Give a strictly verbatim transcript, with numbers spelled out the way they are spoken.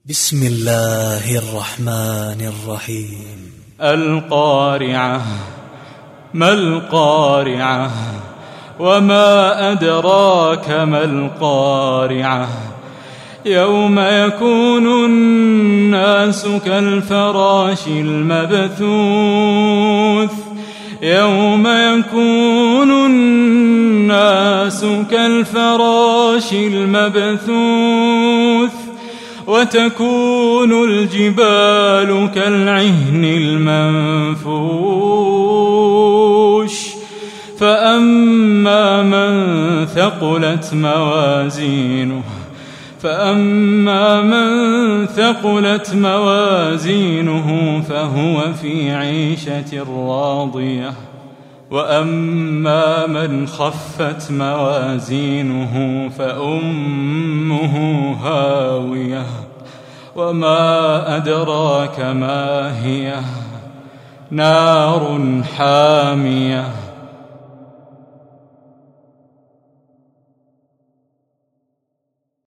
بسم الله الرحمن الرحيم. القارعة. ما القارعة؟ وما أدراك ما القارعة؟ يوم يكون الناس كالفراش المبثوث يوم يكون الناس كالفراش المبثوث وتكون الجبال كالعهن المنفوش فأما من ثقلت موازينه فأما من ثقلت موازينه فهو في عيشة راضية وأما من خفت موازينه فأمه هاوية وما أدراك ما هي نار حامية